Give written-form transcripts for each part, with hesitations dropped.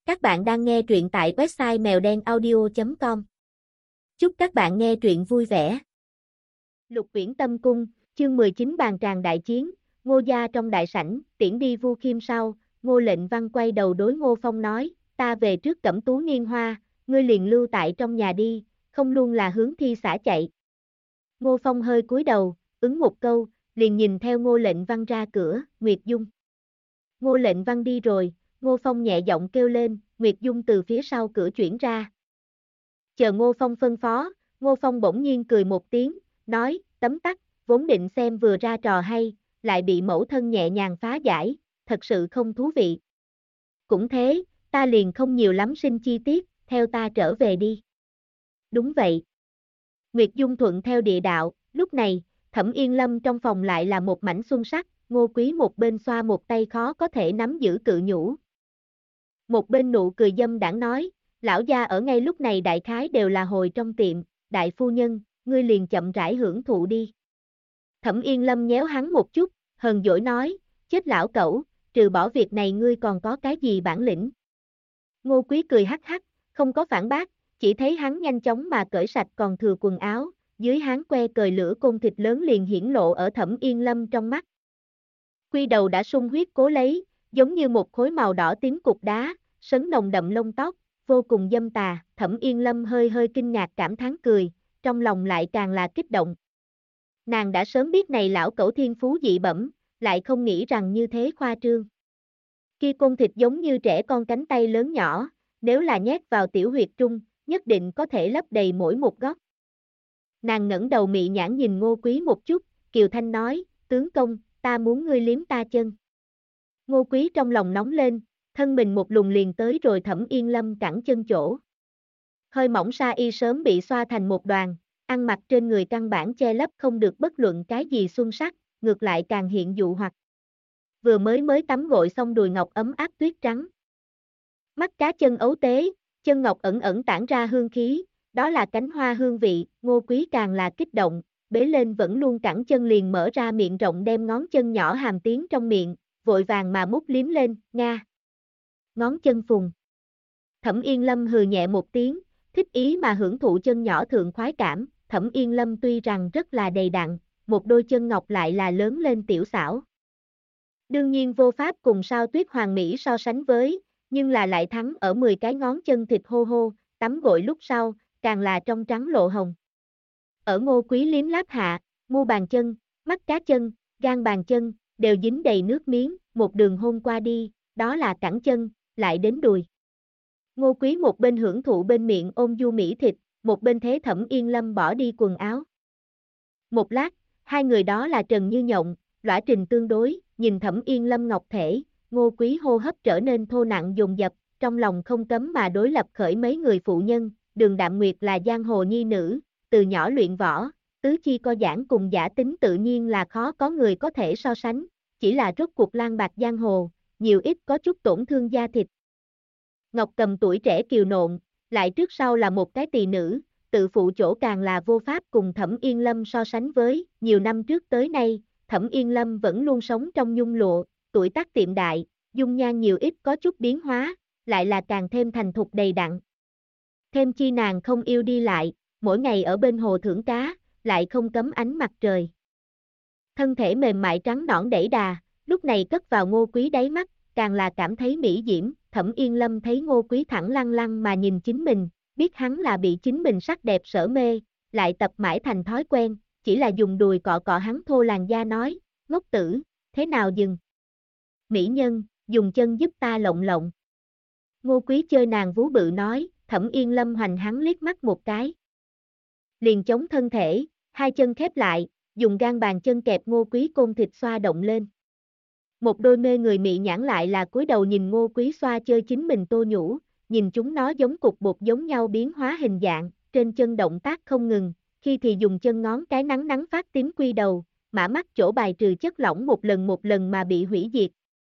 Các bạn đang nghe truyện tại website mèo đen audio.com. Chúc các bạn nghe truyện vui vẻ. Lục Uyển Tâm Cung, chương 19 bàn tràng đại chiến, Ngô gia trong đại sảnh, tiễn đi Vu Khiêm sau, Ngô Lệnh Văn quay đầu đối Ngô Phong nói, ta về trước Cẩm Tú Niên Hoa, ngươi liền lưu tại trong nhà đi, không luôn là hướng thi xã chạy. Ngô Phong hơi cúi đầu, ứng một câu, liền nhìn theo Ngô Lệnh Văn ra cửa, Nguyệt Dung. Ngô Lệnh Văn đi rồi, Ngô Phong nhẹ giọng kêu lên, Nguyệt Dung từ phía sau cửa chuyển ra. Chờ Ngô Phong phân phó, Ngô Phong bỗng nhiên cười một tiếng, nói, tấm tắc, vốn định xem vừa ra trò hay, lại bị mẫu thân nhẹ nhàng phá giải, thật sự không thú vị. Cũng thế, ta liền không nhiều lắm sinh chi tiết, theo ta trở về đi. Đúng vậy. Nguyệt Dung thuận theo địa đạo, lúc này, Thẩm Yên Lâm trong phòng lại là một mảnh xuân sắc, Ngô Quý một bên xoa một tay khó có thể nắm giữ cự nhũ. Một bên nụ cười dâm đãng nói, lão gia ở ngay lúc này đại khái đều là hồi trong tiệm, đại phu nhân, ngươi liền chậm rãi hưởng thụ đi. Thẩm Yên Lâm nhéo hắn một chút, hờn dỗi nói, chết lão cẩu, trừ bỏ việc này ngươi còn có cái gì bản lĩnh. Ngô Quý cười hắc hắc, không có phản bác, chỉ thấy hắn nhanh chóng mà cởi sạch còn thừa quần áo, dưới hắn que cời lửa côn thịt lớn liền hiển lộ ở Thẩm Yên Lâm trong mắt. Quy đầu đã sung huyết cố lấy, giống như một khối màu đỏ tím cục đá, sấn nồng đậm lông tóc, vô cùng dâm tà, Thẩm Yên Lâm hơi hơi kinh ngạc cảm thán cười, trong lòng lại càng là kích động. Nàng đã sớm biết này lão cẩu thiên phú dị bẩm, lại không nghĩ rằng như thế khoa trương. Kia côn thịt giống như trẻ con cánh tay lớn nhỏ, nếu là nhét vào tiểu huyệt trung, nhất định có thể lấp đầy mỗi một góc. Nàng ngẩng đầu mị nhãn nhìn Ngô Quý một chút, Kiều Thanh nói, tướng công, ta muốn ngươi liếm ta chân. Ngô Quý trong lòng nóng lên, thân mình một lùng liền tới rồi Thẩm Yên Lâm cẳng chân chỗ. Hơi mỏng sa y sớm bị xoa thành một đoàn, ăn mặc trên người căn bản che lấp không được bất luận cái gì xuân sắc, ngược lại càng hiện dụ hoặc. Vừa mới tắm gội xong đùi ngọc ấm áp tuyết trắng. Mắt cá chân ấu tế, chân ngọc ẩn ẩn tản ra hương khí, đó là cánh hoa hương vị, Ngô Quý càng là kích động, bế lên vẫn luôn cẳng chân liền mở ra miệng rộng đem ngón chân nhỏ hàm tiến trong miệng, vội vàng mà mút liếm lên, nga. Ngón chân phùng. Thẩm Yên Lâm hừ nhẹ một tiếng, thích ý mà hưởng thụ chân nhỏ thượng khoái cảm, Thẩm Yên Lâm tuy rằng rất là đầy đặn, một đôi chân ngọc lại là lớn lên tiểu xảo. Đương nhiên vô pháp cùng Sao Tuyết Hoàng Mỹ so sánh với, nhưng là lại thắng ở 10 cái ngón chân thịt hô hô, tắm gội lúc sau, càng là trong trắng lộ hồng. Ở Ngô Quý liếm láp hạ, mu bàn chân, mắt cá chân, gan bàn chân, đều dính đầy nước miếng, một đường hôn qua đi, đó là cẳng chân, lại đến đùi. Ngô Quý một bên hưởng thụ bên miệng ôm du mỹ thịt, một bên thế Thẩm Yên Lâm bỏ đi quần áo. Một lát, hai người đó là trần như nhộng, lõa trình tương đối, nhìn Thẩm Yên Lâm ngọc thể, Ngô Quý hô hấp trở nên thô nặng dồn dập, trong lòng không cấm mà đối lập khởi mấy người phụ nhân, Đường Đạm Nguyệt là giang hồ nhi nữ, từ nhỏ luyện võ, tứ chi co giãn cùng giả tính tự nhiên là khó có người có thể so sánh, chỉ là rốt cuộc lang bạc giang hồ, nhiều ít có chút tổn thương da thịt. Ngọc Cầm tuổi trẻ kiều nộn, lại trước sau là một cái tỳ nữ, tự phụ chỗ càng là vô pháp cùng Thẩm Yên Lâm so sánh với, nhiều năm trước tới nay, Thẩm Yên Lâm vẫn luôn sống trong nhung lụa, tuổi tác tiệm đại, dung nhan nhiều ít có chút biến hóa, lại là càng thêm thành thục đầy đặn. Thêm chi nàng không yêu đi lại, mỗi ngày ở bên hồ thưởng cá, lại không cấm ánh mặt trời. Thân thể mềm mại trắng nõn đẩy đà, lúc này cất vào Ngô Quý đáy mắt, càng là cảm thấy mỹ diễm, Thẩm Yên Lâm thấy Ngô Quý thẳng lăng lăng mà nhìn chính mình, biết hắn là bị chính mình sắc đẹp sở mê, lại tập mãi thành thói quen, chỉ là dùng đùi cọ cọ hắn thô làn da nói, ngốc tử, thế nào dừng? Mỹ nhân, dùng chân giúp ta lộng lộng. Ngô Quý chơi nàng vú bự nói, Thẩm Yên Lâm hoành hắn liếc mắt một cái. Liền chống thân thể, hai chân khép lại, dùng gan bàn chân kẹp Ngô Quý côn thịt xoa động lên. Một đôi mê người mị nhãn lại là cúi đầu nhìn Ngô Quý xoa chơi chính mình tô nhũ, nhìn chúng nó giống cục bột giống nhau biến hóa hình dạng, trên chân động tác không ngừng, khi thì dùng chân ngón cái nắng nắng phát tím quy đầu, mã mắt chỗ bài trừ chất lỏng một lần mà bị hủy diệt.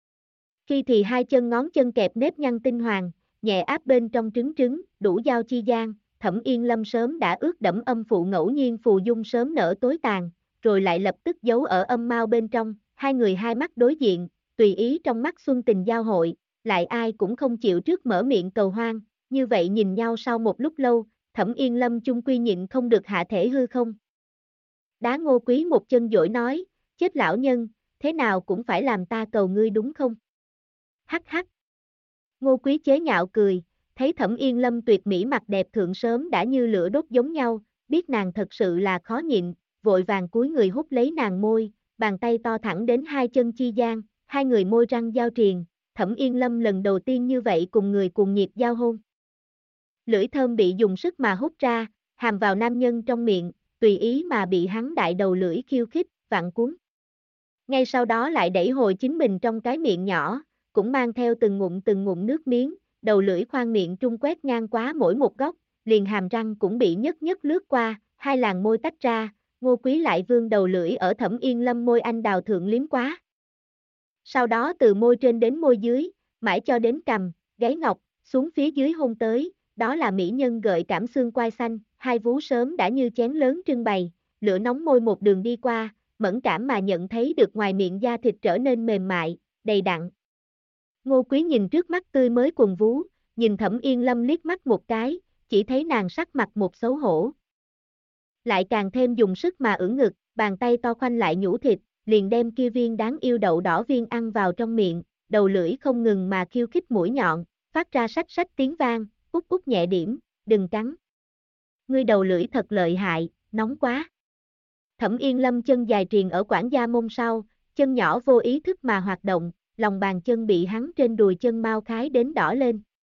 Khi thì hai chân ngón chân kẹp nếp nhăn tinh hoàng, nhẹ áp bên trong trứng, đủ giao chi gian, Thẩm Yên Lâm sớm đã ướt đẫm âm phụ ngẫu nhiên phù dung sớm nở tối tàn, rồi lại lập tức giấu ở âm mao bên trong, hai người hai mắt đối diện, tùy ý trong mắt xuân tình giao hội, lại ai cũng không chịu trước mở miệng cầu hoan, như vậy nhìn nhau sau một lúc lâu, Thẩm Yên Lâm chung quy nhịn không được hạ thể hư không. Đá Ngô Quý một chân dỗi nói, chết lão nhân, thế nào cũng phải làm ta cầu ngươi đúng không? Hắc hắc. Ngô Quý chế nhạo cười, thấy Thẩm Yên Lâm tuyệt mỹ mặt đẹp thượng sớm đã như lửa đốt giống nhau, biết nàng thật sự là khó nhịn, vội vàng cúi người hút lấy nàng môi, bàn tay to thẳng đến hai chân chi gian, hai người môi răng giao triền, Thẩm Yên Lâm lần đầu tiên như vậy cùng người cuồng nhiệt giao hôn. Lưỡi thơm bị dùng sức mà hút ra, hàm vào nam nhân trong miệng, tùy ý mà bị hắn đại đầu lưỡi khiêu khích, vặn cuốn. Ngay sau đó lại đẩy hồi chính mình trong cái miệng nhỏ, cũng mang theo từng ngụm nước miếng, đầu lưỡi khoang miệng trung quét ngang quá mỗi một góc, liền hàm răng cũng bị nhất nhất lướt qua, hai làn môi tách ra, Ngô Quý lại vương đầu lưỡi ở Thẩm Yên Lâm môi anh đào thượng liếm quá. Sau đó từ môi trên đến môi dưới, mãi cho đến cằm, gáy ngọc, xuống phía dưới hôn tới, đó là mỹ nhân gợi cảm xương quai xanh, hai vú sớm đã như chén lớn trưng bày, lửa nóng môi một đường đi qua, mẫn cảm mà nhận thấy được ngoài miệng da thịt trở nên mềm mại, đầy đặn. Ngô Quý nhìn trước mắt tươi mới quần vú, nhìn Thẩm Yên Lâm liếc mắt một cái, chỉ thấy nàng sắc mặt một xấu hổ. Lại càng thêm dùng sức mà ưỡn ngực, bàn tay to khoanh lại nhũ thịt, liền đem kia viên đáng yêu đậu đỏ viên ăn vào trong miệng, đầu lưỡi không ngừng mà khiêu khích mũi nhọn, phát ra sách sách tiếng vang, út út nhẹ điểm, đừng cắn. Ngươi đầu lưỡi thật lợi hại, nóng quá. Thẩm Yên Lâm chân dài triền ở quãng da mông sau, chân nhỏ vô ý thức mà hoạt động, lòng bàn chân bị hắn trên đùi chân mau khái đến đỏ lên.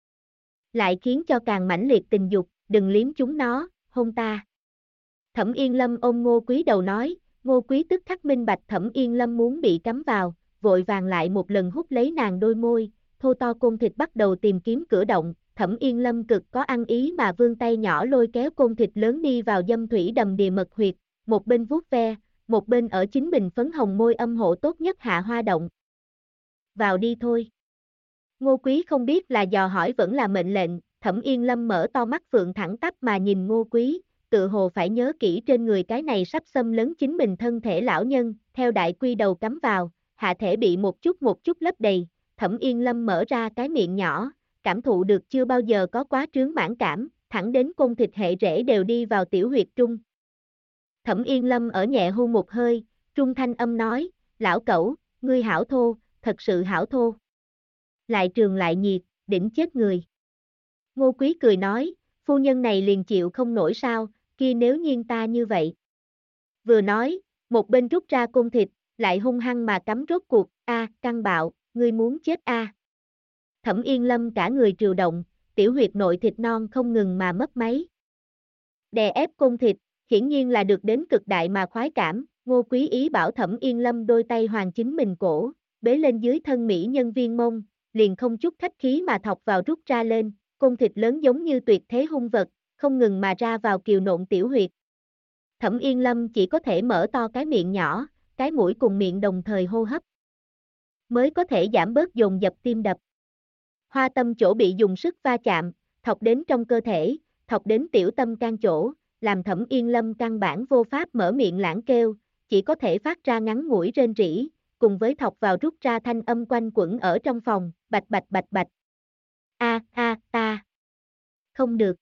Lại khiến cho càng mãnh liệt tình dục, đừng liếm chúng nó, hôn ta. Thẩm Yên Lâm ôm Ngô Quý đầu nói, Ngô Quý tức khắc minh bạch Thẩm Yên Lâm muốn bị cắm vào, vội vàng lại một lần hút lấy nàng đôi môi, thô to côn thịt bắt đầu tìm kiếm cửa động, Thẩm Yên Lâm cực có ăn ý mà vươn tay nhỏ lôi kéo côn thịt lớn đi vào dâm thủy đầm đìa mật huyệt, một bên vuốt ve, một bên ở chính mình phấn hồng môi âm hộ tốt nhất hạ hoa động. Vào đi thôi. Ngô Quý không biết là dò hỏi vẫn là mệnh lệnh, Thẩm Yên Lâm mở to mắt phượng thẳng tắp mà nhìn Ngô Quý, tự hồ phải nhớ kỹ trên người cái này sắp xâm lấn chính mình thân thể lão nhân, theo đại quy đầu cắm vào, hạ thể bị một chút lấp đầy, Thẩm Yên Lâm mở ra cái miệng nhỏ, cảm thụ được chưa bao giờ có quá trướng mãn cảm, thẳng đến côn thịt hệ rễ đều đi vào tiểu huyệt trung. Thẩm Yên Lâm ở nhẹ hu một hơi, trung thanh âm nói, lão cẩu, ngươi hảo thô, thật sự hảo thô. Lại trường lại nhiệt, đỉnh chết người. Ngô Quý cười nói, phu nhân này liền chịu không nổi sao, kia nếu nhiên ta như vậy. Vừa nói, một bên rút ra côn thịt, lại hung hăng mà cắm rốt cuộc, căng bạo, ngươi muốn chết Thẩm Yên Lâm cả người trừu động, tiểu huyệt nội thịt non không ngừng mà mất máy. Đè ép côn thịt, hiển nhiên là được đến cực đại mà khoái cảm, Ngô Quý ý bảo Thẩm Yên Lâm đôi tay hoàn chính mình cổ, bế lên dưới thân mỹ nhân viên mông, liền không chút khách khí mà thọc vào rút ra lên, côn thịt lớn giống như tuyệt thế hung vật, không ngừng mà ra vào kiều nộn tiểu huyệt. Thẩm Yên Lâm chỉ có thể mở to cái miệng nhỏ, cái mũi cùng miệng đồng thời hô hấp, mới có thể giảm bớt dồn dập tim đập. Hoa tâm chỗ bị dùng sức va chạm, thọc đến trong cơ thể, thọc đến tiểu tâm can chỗ, làm Thẩm Yên Lâm căn bản vô pháp mở miệng lãng kêu, chỉ có thể phát ra ngắn ngủi rên rỉ, cùng với thọc vào rút ra thanh âm quanh quẩn ở trong phòng, bạch bạch bạch bạch. Ta. Không được.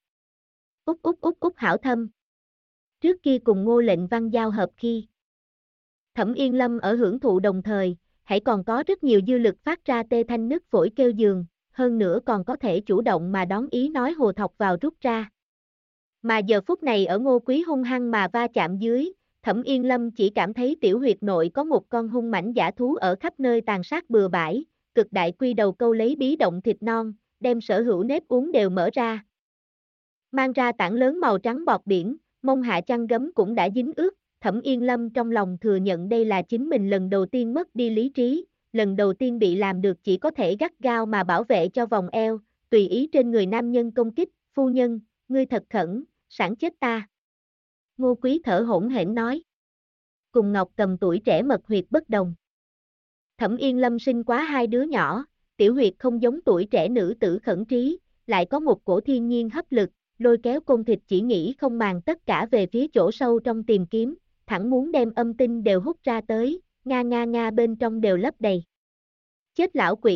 Út hảo thâm. Trước kia cùng Ngô Lệnh Văn giao hợp khi. Thẩm Yên Lâm ở hưởng thụ đồng thời, hãy còn có rất nhiều dư lực phát ra tê thanh nứt phổi kêu giường, hơn nữa còn có thể chủ động mà đón ý nói hồ thọc vào rút ra. Mà giờ phút này ở Ngô Quý hung hăng mà va chạm dưới, Thẩm Yên Lâm chỉ cảm thấy tiểu huyệt nội có một con hung mãnh dã thú ở khắp nơi tàn sát bừa bãi, cực đại quy đầu câu lấy bí động thịt non, đem sở hữu nếp uống đều mở ra. Mang ra tảng lớn màu trắng bọt biển, mông hạ chăn gấm cũng đã dính ướt, Thẩm Yên Lâm trong lòng thừa nhận đây là chính mình lần đầu tiên mất đi lý trí, lần đầu tiên bị làm được chỉ có thể gắt gao mà bảo vệ cho vòng eo, tùy ý trên người nam nhân công kích, phu nhân, ngươi thật khẩn, sẵn chết ta. Ngô Quý thở hổn hển nói. Cùng Ngọc Cầm tuổi trẻ mật huyệt bất đồng. Thẩm Yên Lâm sinh quá hai đứa nhỏ, tiểu huyệt không giống tuổi trẻ nữ tử khẩn trí, lại có một cổ thiên nhiên hấp lực, lôi kéo côn thịt chỉ nghĩ không màng tất cả về phía chỗ sâu trong tìm kiếm, thẳng muốn đem âm tinh đều hút ra tới, nga bên trong đều lấp đầy. Chết lão quỷ,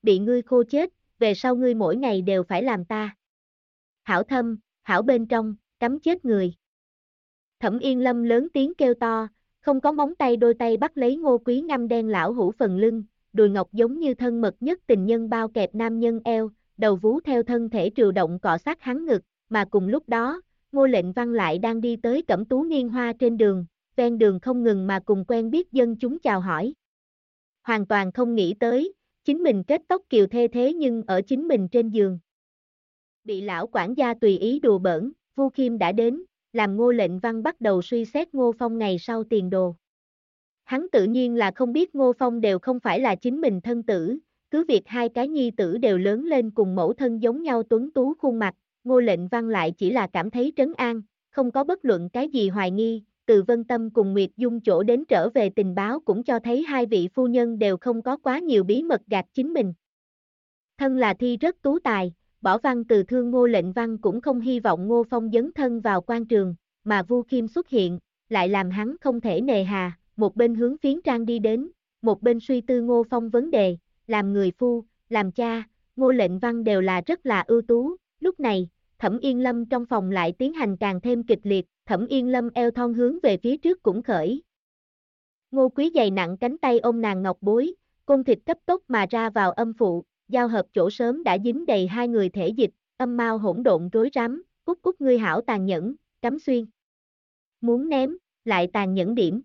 bị ngươi khô chết, về sau ngươi mỗi ngày đều phải làm ta. Hảo thâm, hảo bên trong, cắm chết người. Thẩm Yên Lâm lớn tiếng kêu to, không có móng tay đôi tay bắt lấy Ngô Quý ngăm đen lão hủ phần lưng, đùi ngọc giống như thân mật nhất tình nhân bao kẹp nam nhân eo, đầu vú theo thân thể trừu động cọ sát hắn ngực, mà cùng lúc đó, Ngô Lệnh Văn lại đang đi tới Cẩm Tú Niên Hoa trên đường, ven đường không ngừng mà cùng quen biết dân chúng chào hỏi. Hoàn toàn không nghĩ tới, chính mình kết tóc kiều thê thế nhưng ở chính mình trên giường. Bị lão quản gia tùy ý đùa bỡn, Vu Khiêm đã đến, làm Ngô Lệnh Văn bắt đầu suy xét Ngô Phong ngày sau tiền đồ. Hắn tự nhiên là không biết Ngô Phong đều không phải là chính mình thân tử, cứ việc hai cái nhi tử đều lớn lên cùng mẫu thân giống nhau tuấn tú khuôn mặt, Ngô Lệnh Văn lại chỉ là cảm thấy trấn an, không có bất luận cái gì hoài nghi, từ Vân Tâm cùng Nguyệt Dung chỗ đến trở về tình báo cũng cho thấy hai vị phu nhân đều không có quá nhiều bí mật gạt chính mình. Thân là thi rất tú tài, bỏ văn từ thương Ngô Lệnh Văn cũng không hy vọng Ngô Phong dấn thân vào quan trường, mà Vu Khiêm xuất hiện, lại làm hắn không thể nề hà, một bên hướng Phiến Trang đi đến, một bên suy tư Ngô Phong vấn đề, làm người phu, làm cha, Ngô Lệnh Văn đều là rất là ưu tú, lúc này, Thẩm Yên Lâm trong phòng lại tiến hành càng thêm kịch liệt, Thẩm Yên Lâm eo thon hướng về phía trước cũng khởi. Ngô Quý dày nặng cánh tay ôm nàng ngọc bối, côn thịt cấp tốc mà ra vào âm phụ, giao hợp chỗ sớm đã dính đầy hai người thể dịch, âm mao hỗn độn rối rắm, cút cút ngươi hảo tàn nhẫn, cắm xuyên. Muốn ném, lại tàn nhẫn điểm.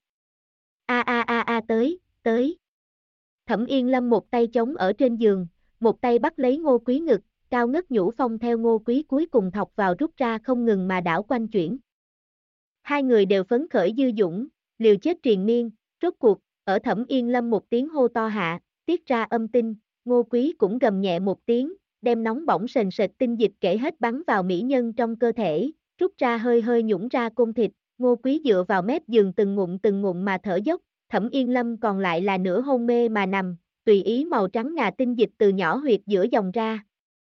Tới, tới. Thẩm Yên Lâm một tay chống ở trên giường, một tay bắt lấy Ngô Quý ngực, cao ngất nhũ phong theo Ngô Quý cuối cùng thọc vào rút ra không ngừng mà đảo quanh chuyển. Hai người đều phấn khởi dư dũng, liều chết triền miên, rốt cuộc, ở Thẩm Yên Lâm một tiếng hô to hạ, tiết ra âm tinh, Ngô Quý cũng gầm nhẹ một tiếng, đem nóng bỏng sền sệt tinh dịch kể hết bắn vào mỹ nhân trong cơ thể, rút ra hơi hơi nhũng ra côn thịt, Ngô Quý dựa vào mép giường từng ngụm mà thở dốc, Thẩm Yên Lâm còn lại là nửa hôn mê mà nằm, tùy ý màu trắng ngà tinh dịch từ nhỏ huyệt giữa dòng ra.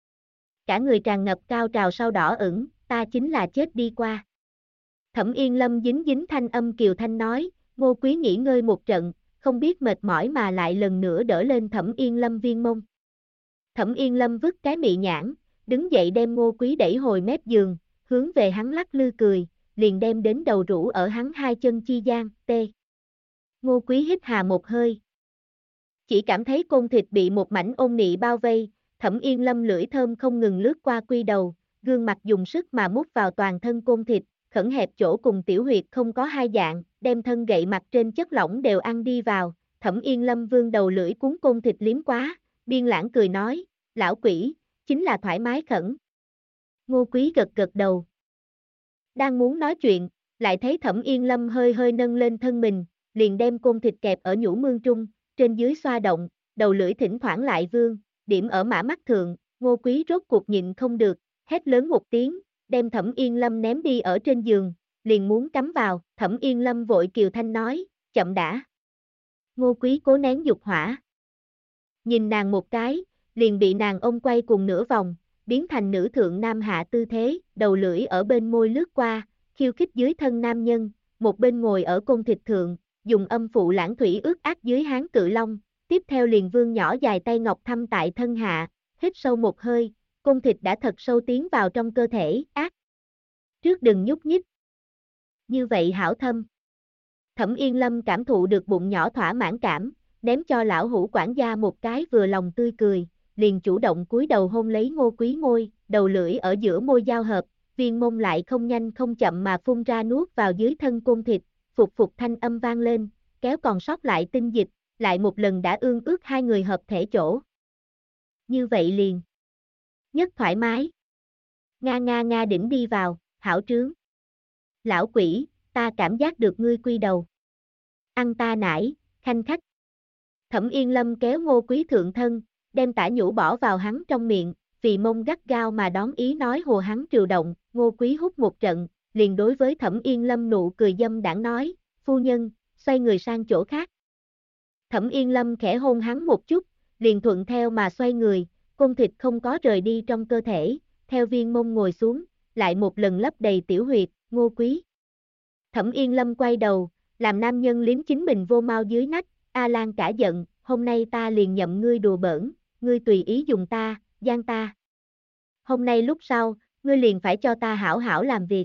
Cả người tràn ngập cao trào sau đỏ ửng, ta chính là chết đi qua. Thẩm Yên Lâm dính dính thanh âm kiều thanh nói, Ngô Quý nghỉ ngơi một trận, không biết mệt mỏi mà lại lần nữa đỡ lên Thẩm Yên Lâm viên mông. Thẩm Yên Lâm vứt cái mị nhãn, đứng dậy đem Ngô Quý đẩy hồi mép giường, hướng về hắn lắc lư cười, liền đem đến đầu rũ ở hắn hai chân chi gian, tê. Ngô Quý hít hà một hơi. Chỉ cảm thấy côn thịt bị một mảnh ôn nị bao vây, Thẩm Yên Lâm lưỡi thơm không ngừng lướt qua quy đầu, gương mặt dùng sức mà mút vào toàn thân côn thịt, khẩn hẹp chỗ cùng tiểu huyệt không có hai dạng, đem thân gậy mặt trên chất lỏng đều ăn đi vào, Thẩm Yên Lâm vương đầu lưỡi cuốn côn thịt liếm quá, biên lãng cười nói, lão quỷ, chính là thoải mái khẩn. Ngô Quý gật gật đầu. Đang muốn nói chuyện, lại thấy Thẩm Yên Lâm hơi hơi nâng lên thân mình, liền đem côn thịt kẹp ở nhũ mương trung, trên dưới xoa động, đầu lưỡi thỉnh thoảng lại vương, điểm ở mã mắt thượng, Ngô Quý rốt cuộc nhịn không được, hét lớn một tiếng, đem Thẩm Yên Lâm ném đi ở trên giường, liền muốn cắm vào, Thẩm Yên Lâm vội kiều thanh nói, chậm đã. Ngô Quý cố nén dục hỏa. Nhìn nàng một cái, liền bị nàng ôm quay cùng nửa vòng, biến thành nữ thượng nam hạ tư thế, đầu lưỡi ở bên môi lướt qua, khiêu khích dưới thân nam nhân, một bên ngồi ở côn thịt thượng, dùng âm phụ lãng thủy ướt át dưới háng cự long, tiếp theo liền vương nhỏ dài tay ngọc thăm tại thân hạ, hít sâu một hơi, côn thịt đã thật sâu tiến vào trong cơ thể, ác. Trước đừng nhúc nhích. Như vậy hảo thâm. Thẩm Yên Lâm cảm thụ được bụng nhỏ thỏa mãn cảm, ném cho lão hủ quản gia một cái vừa lòng tươi cười, liền chủ động cúi đầu hôn lấy Ngô Quý môi, đầu lưỡi ở giữa môi giao hợp, viên mông lại không nhanh không chậm mà phun ra nuốt vào dưới thân côn thịt, phục phục thanh âm vang lên, kéo còn sót lại tinh dịch, lại một lần đã ương ước hai người hợp thể chỗ. Như vậy liền. Nhất thoải mái. Nga đỉnh đi vào, hảo trướng. Lão quỷ, ta cảm giác được ngươi quy đầu. Ăn ta nải, khanh khách. Thẩm Yên Lâm kéo Ngô Quý thượng thân, đem tả nhũ bỏ vào hắn trong miệng, vì mông gắt gao mà đón ý nói hồ hắn triều động, Ngô Quý hút một trận, liền đối với Thẩm Yên Lâm nụ cười dâm đãng nói, phu nhân, xoay người sang chỗ khác. Thẩm Yên Lâm khẽ hôn hắn một chút, liền thuận theo mà xoay người, côn thịt không có rời đi trong cơ thể, theo viên mông ngồi xuống, lại một lần lấp đầy tiểu huyệt, Ngô Quý. Thẩm Yên Lâm quay đầu, làm nam nhân liếm chính mình vô mau dưới nách, A Lan cả giận, hôm nay ta liền nhậm ngươi đùa bỡn, ngươi tùy ý dùng ta, gian ta. Hôm nay lúc sau, ngươi liền phải cho ta hảo hảo làm việc.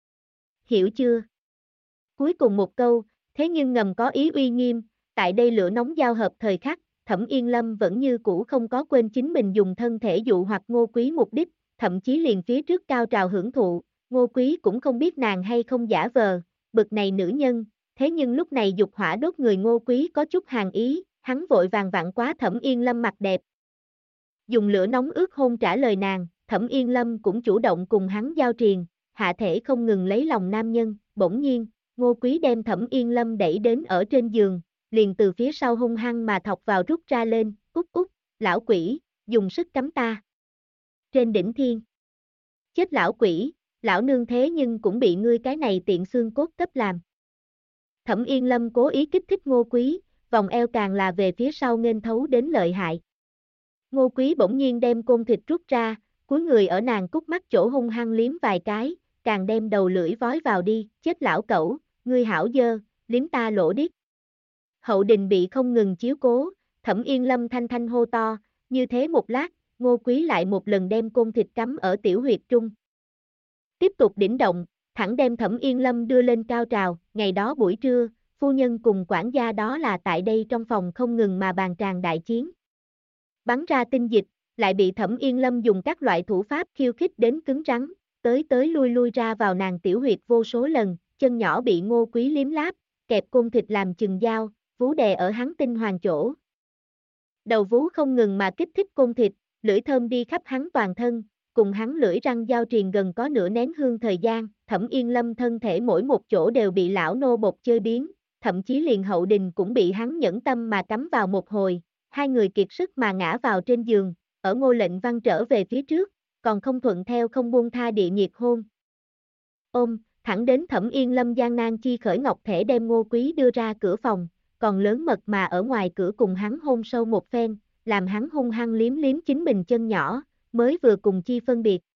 Hiểu chưa? Cuối cùng một câu, thế nhưng ngầm có ý uy nghiêm, tại đây lửa nóng giao hợp thời khắc, Thẩm Yên Lâm vẫn như cũ không có quên chính mình dùng thân thể dụ hoặc Ngô Quý mục đích, thậm chí liền phía trước cao trào hưởng thụ, Ngô Quý cũng không biết nàng hay không giả vờ, bực này nữ nhân, thế nhưng lúc này dục hỏa đốt người Ngô Quý có chút hàn ý, hắn vội vàng vặn quá Thẩm Yên Lâm mặt đẹp. Dùng lửa nóng ướt hôn trả lời nàng, Thẩm Yên Lâm cũng chủ động cùng hắn giao triền, hạ thể không ngừng lấy lòng nam nhân, bỗng nhiên, Ngô Quý đem Thẩm Yên Lâm đẩy đến ở trên giường, liền từ phía sau hung hăng mà thọc vào rút ra lên, út út, lão quỷ, dùng sức cắm ta. Trên đỉnh thiên. Chết lão quỷ, lão nương thế nhưng cũng bị ngươi cái này tiện xương cốt cấp làm. Thẩm Yên Lâm cố ý kích thích Ngô Quý, vòng eo càng là về phía sau nghênh thấu đến lợi hại. Ngô Quý bỗng nhiên đem côn thịt rút ra, cúi người ở nàng cúc mắt chỗ hung hăng liếm vài cái, càng đem đầu lưỡi vói vào đi, chết lão cẩu, ngươi hảo dơ, liếm ta lỗ điếc. Hậu đình bị không ngừng chiếu cố, Thẩm Yên Lâm thanh thanh hô to, như thế một lát, Ngô Quý lại một lần đem côn thịt cắm ở tiểu huyệt trung. Tiếp tục đỉnh động, thẳng đem Thẩm Yên Lâm đưa lên cao trào, ngày đó buổi trưa, phu nhân cùng quản gia đó là tại đây trong phòng không ngừng mà bàn tràn đại chiến. Bắn ra tinh dịch, lại bị Thẩm Yên Lâm dùng các loại thủ pháp khiêu khích đến cứng rắn, tới lui ra vào nàng tiểu huyệt vô số lần, chân nhỏ bị Ngô Quý liếm láp, kẹp côn thịt làm chừng dao, vú đè ở hắn tinh hoàng chỗ. Đầu vú không ngừng mà kích thích côn thịt, lưỡi thơm đi khắp hắn toàn thân, cùng hắn lưỡi răng giao triền gần có nửa nén hương thời gian, Thẩm Yên Lâm thân thể mỗi một chỗ đều bị lão nô bột chơi biến, thậm chí liền hậu đình cũng bị hắn nhẫn tâm mà cắm vào một hồi, hai người kiệt sức mà ngã vào trên giường, ở Ngô Lệnh Văn trở về phía trước, còn không thuận theo không buông tha địa nhiệt hôn. Ôm, thẳng đến Thẩm Yên Lâm gian nan chi khởi ngọc thể đem Ngô Quý đưa ra cửa phòng, còn lớn mật mà ở ngoài cửa cùng hắn hôn sâu một phen, làm hắn hung hăng liếm liếm chính mình chân nhỏ, mới vừa cùng chi phân biệt.